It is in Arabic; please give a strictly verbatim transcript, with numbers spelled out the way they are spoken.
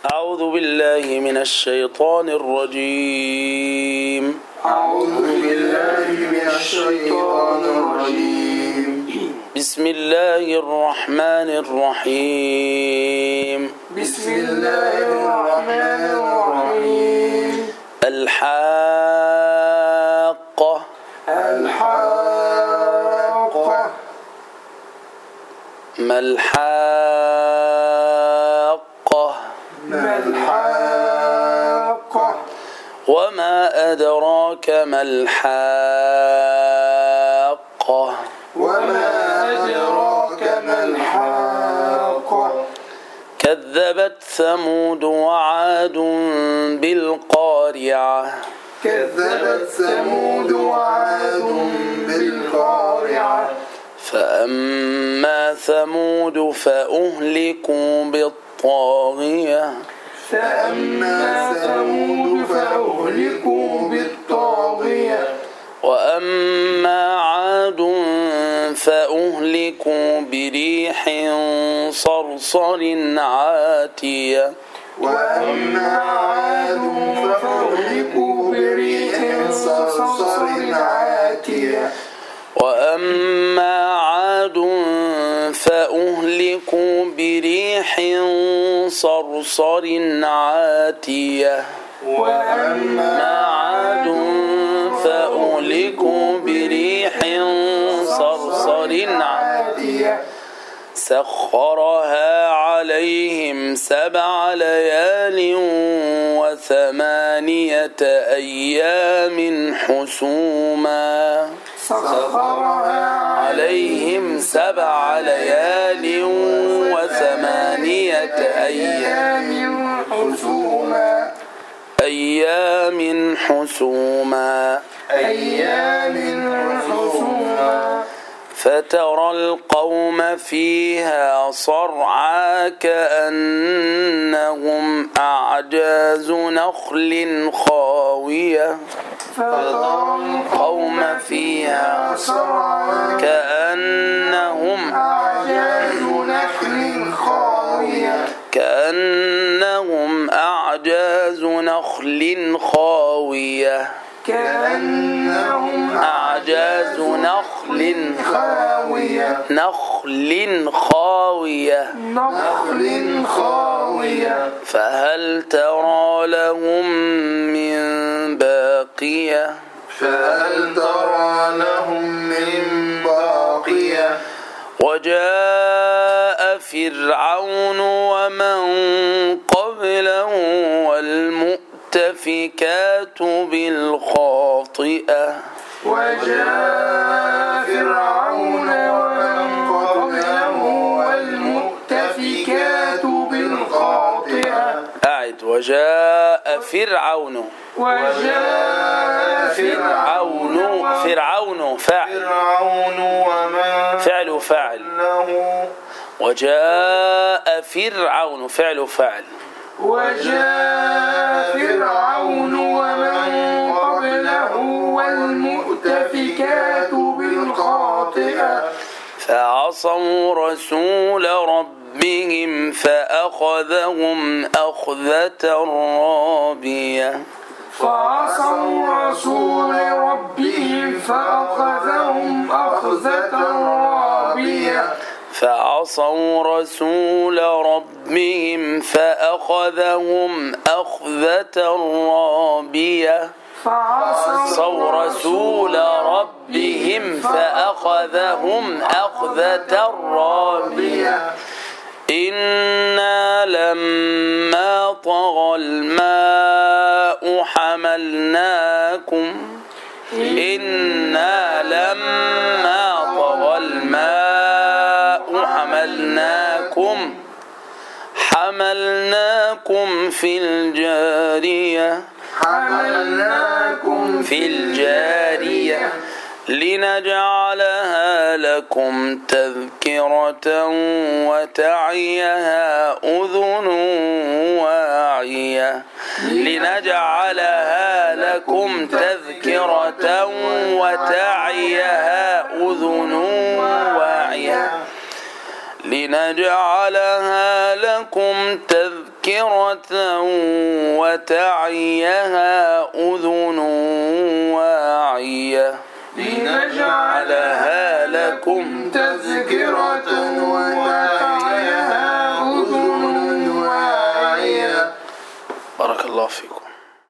أعوذ بالله من الشيطان الرجيم أعوذ بالله من الشيطان الرجيم بسم الله الرحمن الرحيم بسم الله الرحمن الرحيم الحاقة الحاقة ما الحاقة ما الحاقة وما أدراك ما الحاقة وما أدراك ما الحاقة كذبت ثمود وعاد بالقارعة كذبت ثمود وعاد بالقارعة فأما ثمود فأهلكوا بالطاغية فأما ثمود فأهلكوا بالطاغية وأما عاد فأهلكوا بريح صرصر عاتية وأما عاد فأهلكوا بريح صرصر عاتية وأما عاد فأهلكوا بريح صرصر عاتية وأما عاد فأهلكوا بريح صرصر عاتية سخرها عليهم سبع ليال وثمانية أيام حسوما سخرها عليهم سبع ليال وثمانية أيام حسوما أيام حسوما أيام حسوما فترى القوم فيها صرعى كأنهم أعجاز نخل خاوية فترى قوم فيها صرعى كأنهم أعجاز نخل خاوية كأنهم أعجاز نخل خاوية كأنهم أعجاز نخل خاوية نخل خاوية نخل خاوية فهل ترى لهم من باقية فهل ترى لهم من باقية وجاء فرعون ومن قبله والمؤتفكات بالخاطئة وجاء فرعون ومن قبله والمؤتفكات بالخاطئة أعد وجاء فرعون وجاء فرعون فرعون فاعل فرعون ومن فعل فاعل له وجاء فرعون فعل فاعل وجاء فرعون ومن قبله والمؤتفكات بالخاطئة فعصوا رسول ربهم فأخذهم أخذة رابية فعصوا رسول ربهم فأخذهم أخذة رابية فعصوا رسول ربهم فأخذهم أخذة رابية فعصوا رسول ربهم فأخذهم أخذة رابية إنا لما طغى الماء حملناكم إنا لما طغى الماء حملناكم حملناكم في الجارية حملناكم في الجارية لنجعلها لكم تذكرة وتعيها أذن واعية لنجعلها لكم تذكرة وتعيها أذن واعية لنجعلها لكم تذكرة تذكرة وتعيها أذن واعية لنجعلها لكم تذكرة وتعيها أذن واعية. بارك الله فيكم.